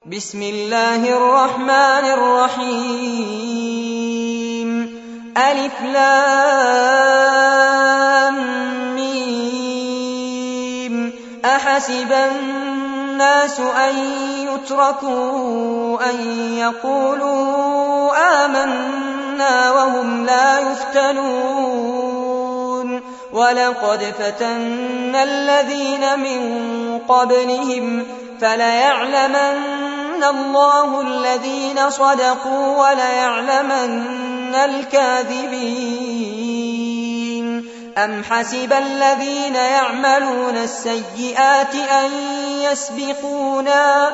بسم الله الرحمن الرحيم ألف لام ميم أحسب الناس أن يتركوا أن يقولوا آمنا وهم لا يفتنون ولقد فتنا الذين من قبلهم فليعلمن الله الذين صدقوا وليعلمن الكاذبين أم حسب الذين يعملون السيئات أن يسبقونا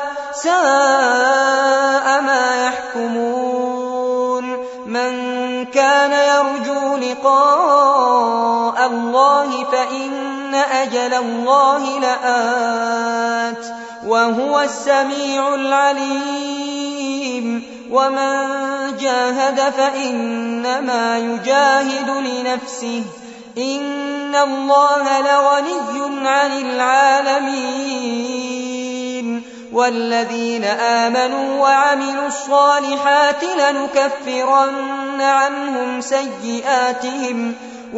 ساء ما يحكمون من كان يرجو لقاء الله فإن أجل الله لآت وهو السميع العليم ومن جاهد فإنما يجاهد لنفسه إن الله لغني عن العالمين والذين آمنوا وعملوا الصالحات لنكفرن عنهم سيئاتهم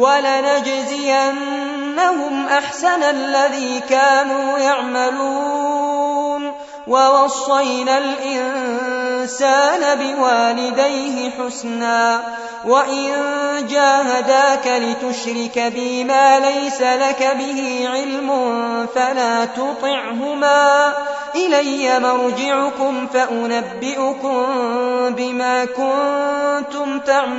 ولنجزينهم أحسن الذي كانوا يعملون ووصينا الإنسان بوالديه حسنا وإن جاهداك لتشرك بي ما ليس لك به علم فلا تطعهما إلي مرجعكم فأنبئكم بما كنتم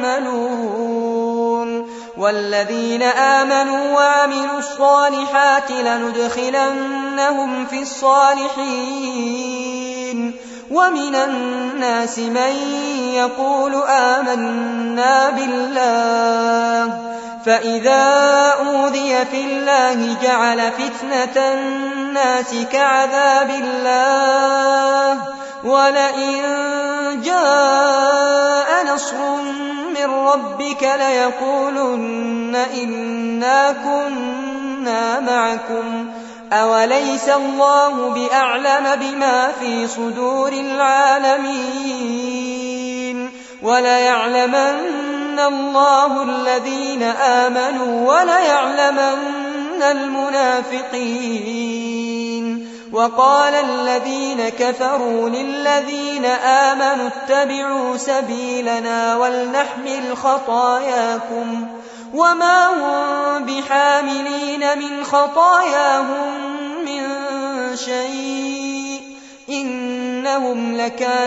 تعملون والذين آمنوا وعملوا الصالحات لندخلنهم في الصالحين ومن الناس من يقول آمنا بالله فإذا أوذي في الله جعل فتنة الناس كعذاب الله ولئن جاء نصر من ربك ليقولن إنا كنا معكم أوليس الله بأعلم بما في صدور العالمين وليعلمن الله الذين آمنوا وليعلمن المنافقين وقال الذين كفروا للذين آمنوا اتبعوا سبيلنا ولنحمل خطاياكم وما هم بحاملين من خطاياهم من شيء إنهم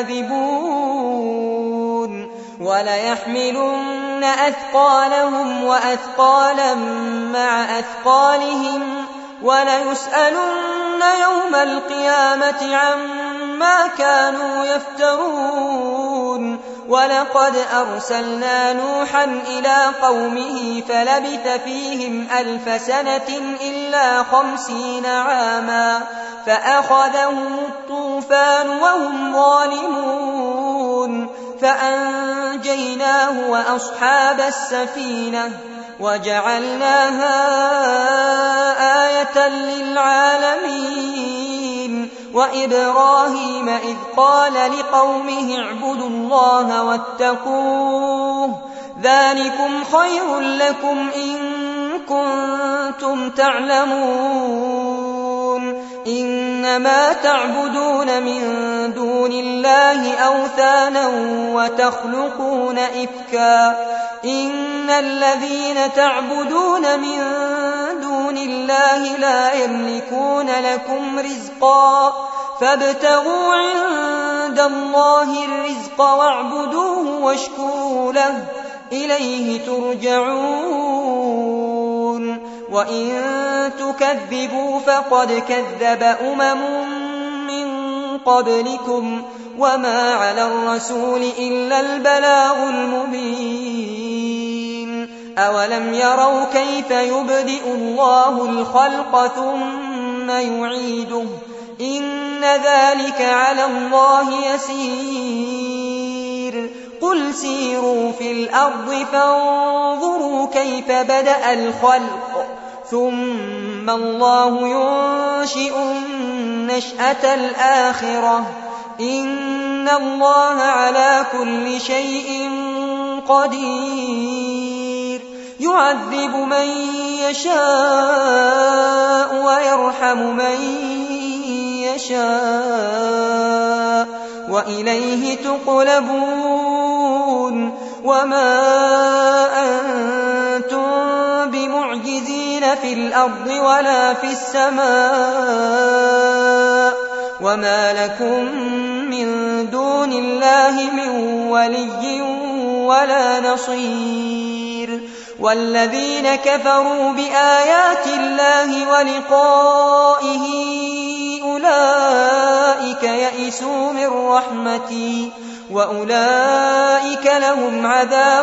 لكاذبون وليحملن أثقالهم وأثقالا مع أثقالهم وليسألن يوم القيامة عما كانوا يفترون ولقد أرسلنا نوحا إلى قومه فلبث فيهم 1000 سنة إلا 50 عاما فأخذهم الطوفان وهم ظالمون فأنجيناه وأصحاب السفينة وجعلناها آية للعالمين وإبراهيم إذ قال لقومه اعبدوا الله واتقوه ذلكم خير لكم إن كنتم تعلمون إنما تعبدون من دون الله أوثانا وتخلقون إفكا إن الذين تعبدون من دون الله لا يملكون لكم رزقا فابتغوا عند الله الرزق واعبدوه واشكروا له إليه ترجعون وإن تكذبوا فقد كذب من قبلكم وما على الرسول إلا البلاغ المبين أولم يروا كيف يبدئ الله الخلق ثم يعيده إن ذلك على الله يسير قل سيروا في الأرض فانظروا كيف بدأ الخلق ثم الله ينشئ النشأة الآخرة إن الله على كل شيء قدير يعذب من يشاء ويرحم من يشاء وإليه تقلبون وما أنتم بمعجزين في الأرض ولا في السماء وما لكم من دون الله من ولي ولا نصير والذين كفروا بآيات الله ولقائه أولئك يئسوا من رحمتي وأولئك لهم عذاب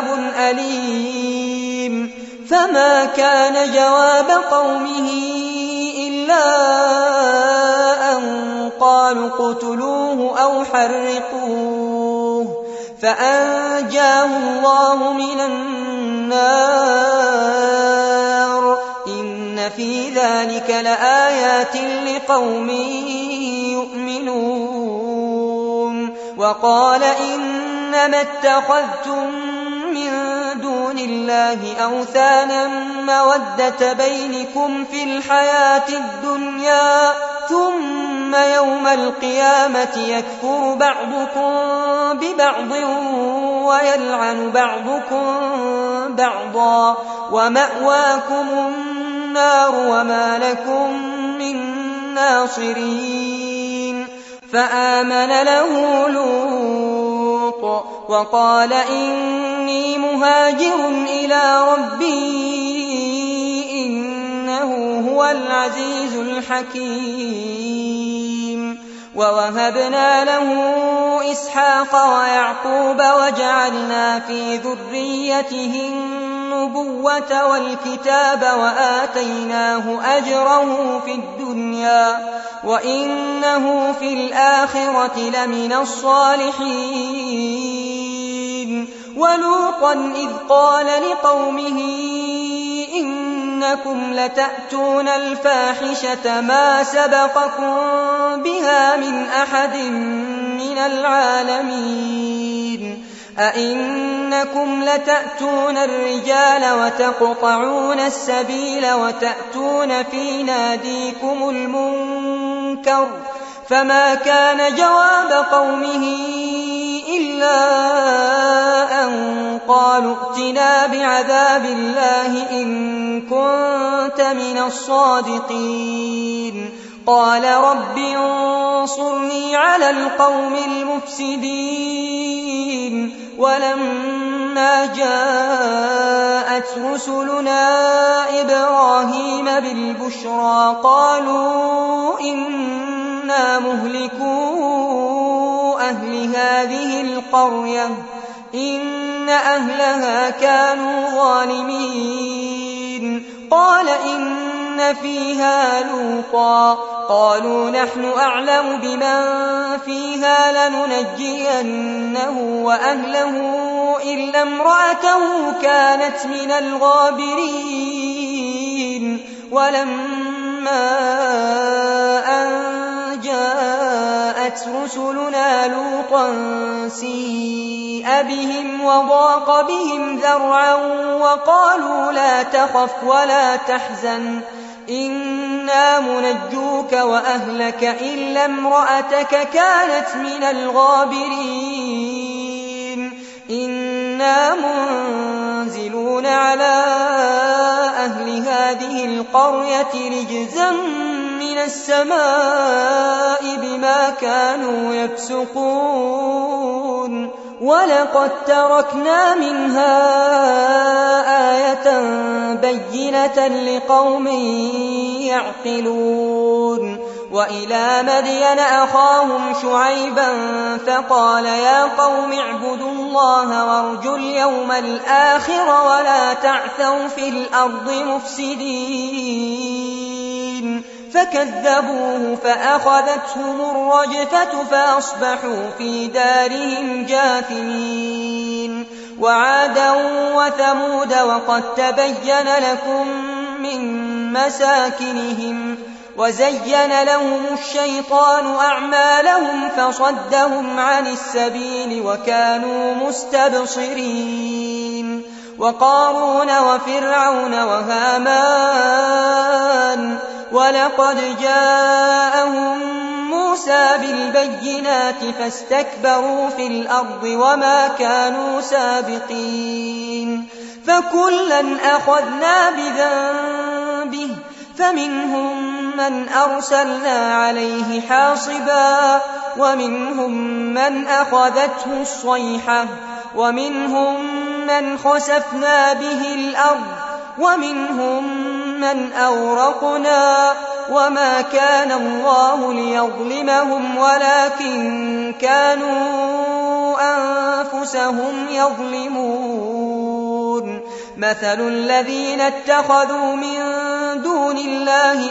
أليم فما كان جواب قومه إلا أن قالوا اقتلوه أو حرقوه فأنجاه الله من النار إن في ذلك لآيات لقوم يؤمنون وقال إنما اتخذتم من دون الله أوثانا مودة بينكم في الحياة الدنيا ثم يوم القيامة يكفر بعضكم ببعض ويلعن بعضكم بعضا ومأواكم النار وما لكم من ناصرين فآمن له لوط وقال إني مهاجر إلى ربي إنه هو العزيز الحكيم ووهبنا له إسحاق ويعقوب وجعلنا في ذريته النبوة والكتاب وآتيناه أجره في الدنيا وإنه في الآخرة لمن الصالحين ولوطا إذ قال لقومه إنكم لتأتون الفاحشة ما سبقكم بها من أحد من العالمين أئنكم لتأتون الرجال وتقطعون السبيل وتأتون في ناديكم المنكر فما كان جواب قومه إلا أن قالوا ائتنا بعذاب الله إن كنت من الصادقين قال رب انصرني على القوم المفسدين ولما جاءت رسلنا إبراهيم بالبشرى قالوا إنا مهلكو أهل هذه القرية إن أهلها كانوا ظالمين قال إن فيها لوطا قالوا نحن أعلم بمن فيها لننجينه وأهله إلا امرأته كانت من الغابرين ولما أن جاءت رسلنا لوطا سيء بهم وضاق بهم ذرعا وقالوا لا تخف ولا تحزن إنا منجوك وأهلك إلا امرأتك كانت من الغابرين إنا منزلون على أهل هذه القرية رجزا من السماء بما كانوا يفسقون ولقد تركنا منها آية بينة لقوم يعقلون وإلى مدين أخاهم شعيبا فقال يا قوم اعبدوا الله وارجوا اليوم الآخر ولا تعثوا في الأرض مفسدين فكذبوه فأخذتهم الرجفة فأصبحوا في دارهم جاثمين وعادا وثمود وقد تبين لكم من مساكنهم وزين لهم الشيطان أعمالهم فصدهم عن السبيل وكانوا مستبصرين وقارون وفرعون وهامان ولقد جاءهم موسى بالبينات فاستكبروا في الأرض وما كانوا سابقين فكلا أخذنا بذنبه فمنهم من أرسلنا عليه حاصبا ومنهم من أخذته الصيحة ومنهم من خسفنا به الأرض ومنهم من أورقنا وما كان الله ليظلمهم ولكن كانوا أنفسهم يظلمون مثل الذين اتخذوا من دون الله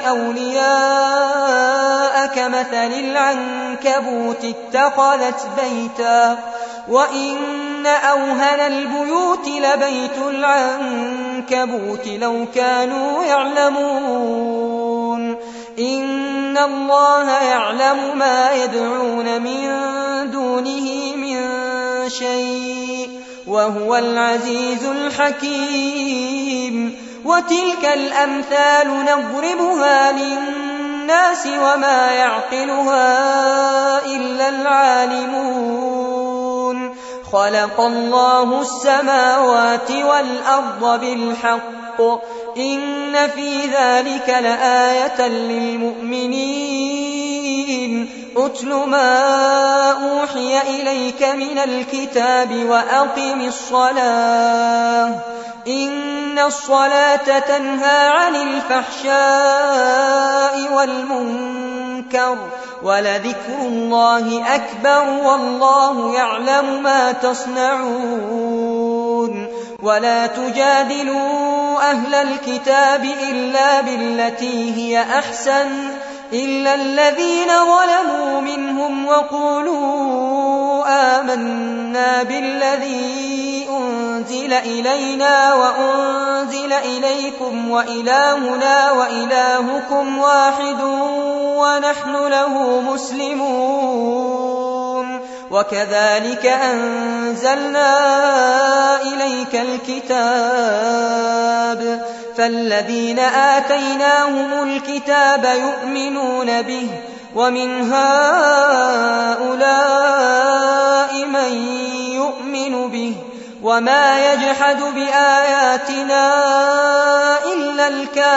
أولياء كمثل العنكبوت اتخذت بيتا وإن أوهن البيوت لبيت العنكبوت لو كانوا يعلمون إن الله يعلم ما يدعون من دونه من شيء وهو العزيز الحكيم وتلك الأمثال نضربها للناس وما يعقلها إلا العالمون خلق الله السماوات والأرض بالحق إن في ذلك لآية للمؤمنين أتل ما أوحي إليك من الكتاب وأقم الصلاة إن الصلاة تنهى عن الفحشاء والمنكر ولذكر الله أكبر والله يعلم ما تصنعون ولا تجادلوا أهل الكتاب إلا بالتي هي أحسن إلا الذين ظلموا منهم وقولوا آمنا بالذي أنزل إلينا وأنزل إليكم وإلهنا وإلهكم واحد ونحن له مسلمون وكذلك أنزلنا إليك الكتاب فالذين آتيناهم الكتاب يؤمنون به ومن هؤلاء من يؤمن به وما يجحد بآياتنا إلا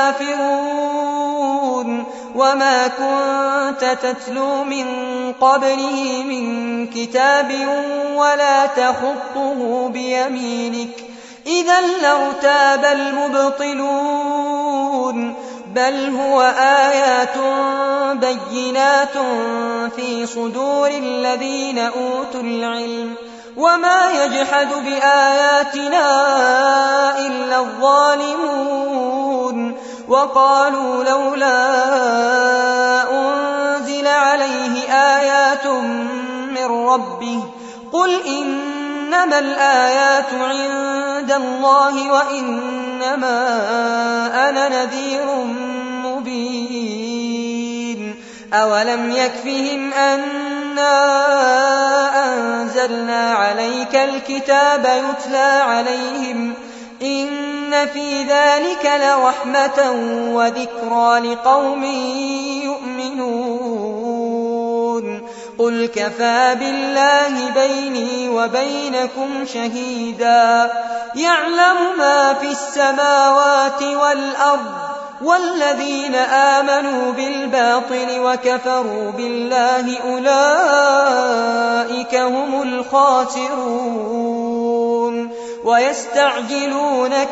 الكافرون وما كنت تتلو من قبله من كتاب ولا تخطه بيمينك إذا لارتاب المبطلون بل هو آيات بينات في صدور الذين أوتوا العلم وما يجحد بآياتنا إلا الظالمون وقالوا لولا أنزل عليه آيات من ربه قل إنما الآيات عند الله وإنما أنا نذير مبين أولم يكفهم أنا أنزلنا عليك الكتاب يتلى عليهم إن في ذلك لرحمة وذكرى لقوم يؤمنون قل كفى بالله بيني وبينكم شهيدا يعلم ما في السماوات والأرض والذين آمنوا بالباطل وكفروا بالله أولئك هم الخاسرون ويستعجلونك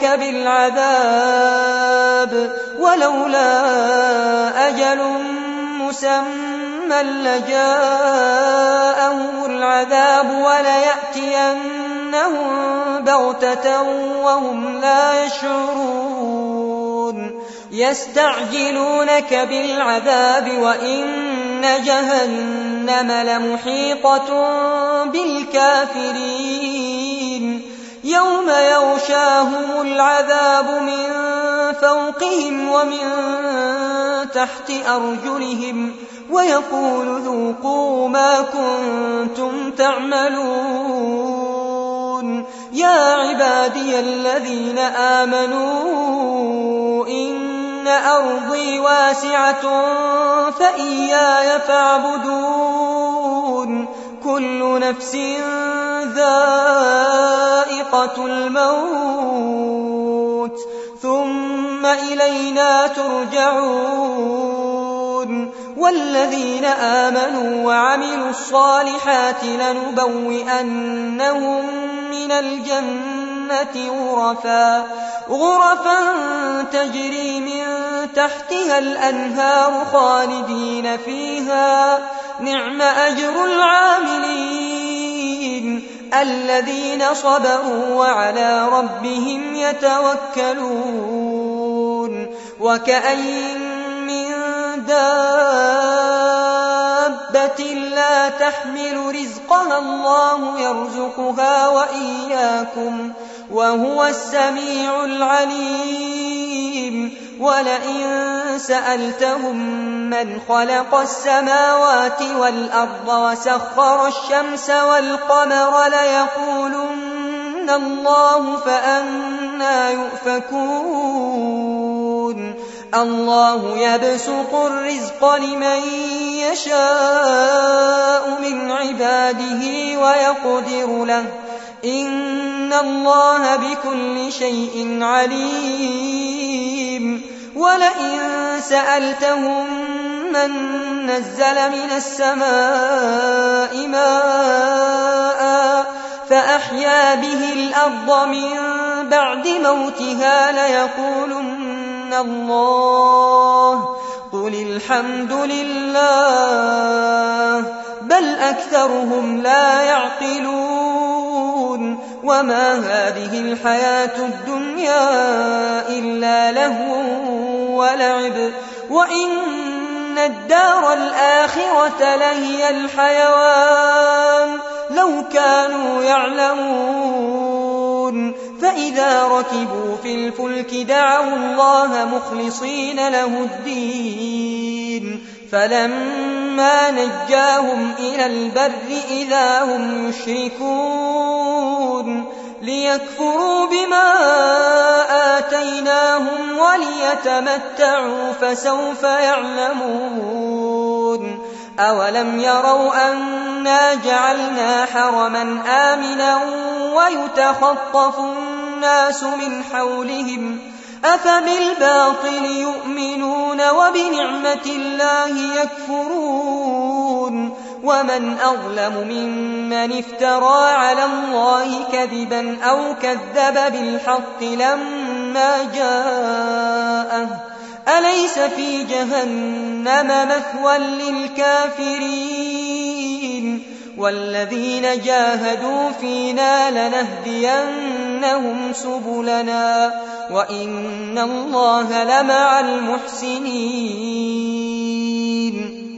بالعذاب ولولا أجل مسمى لجاءهم العذاب وليأتينهم بغتة وهم لا يشعرون يستعجلونك بالعذاب وإن جهنم لمحيطة بالكافرين يوم يغشاهم العذاب من فوقهم ومن تحت أرجلهم ويقول ذوقوا ما كنتم تعملون. يا عبادي الذين آمنوا إن أرضي واسعة فإياي فاعبدون. كل نفس ذائقة الموت ثم إلينا ترجعون. والذين آمنوا وعملوا الصالحات لنبوئنهم من الجنة غرفا تجري من تحتها الأنهار خالدين فيها. نعم أجر العاملين الذين صبروا وعلى ربهم يتوكلون. وكأين من دابة لا تحمل رزقها الله يرزقها وإياكم وهو السميع العليم. ولئن سألتهم من خلق السماوات والأرض وسخر الشمس والقمر ليقولن الله فأنى يؤفكون. الله يبسط الرزق لمن يشاء من عباده ويقدر له إن الله بكل شيء عليم. ولئن سألتهم من نزل من السماء ماء فأحيا به الأرض من بعد موتها ليقولن الله قل الحمد لله بل أكثرهم لا يعقلون. وما هذه الحياة الدنيا إلا لهو ولعب وإن الدار الآخرة لهي الحيوان لو كانوا يعلمون. فإذا ركبوا في الفلك دعوا الله مخلصين له الدين فلما نجاهم إلى البر إذا هم يشركون. ليكفروا بما آتيناهم وليتمتعوا فسوف يعلمون. أولم يروا أنا جعلنا حرما آمنا ويتخطف الناس من حولهم أفبالباطل يؤمنون وبنعمة الله يكفرون. ومن أظلم ممن افترى على الله كذبا أو كذب بالحق لما جاءه أليس في جهنم مثوى للكافرين. والذين جاهدوا فينا لنهدينهم سبلنا وإن الله لمع المحسنين.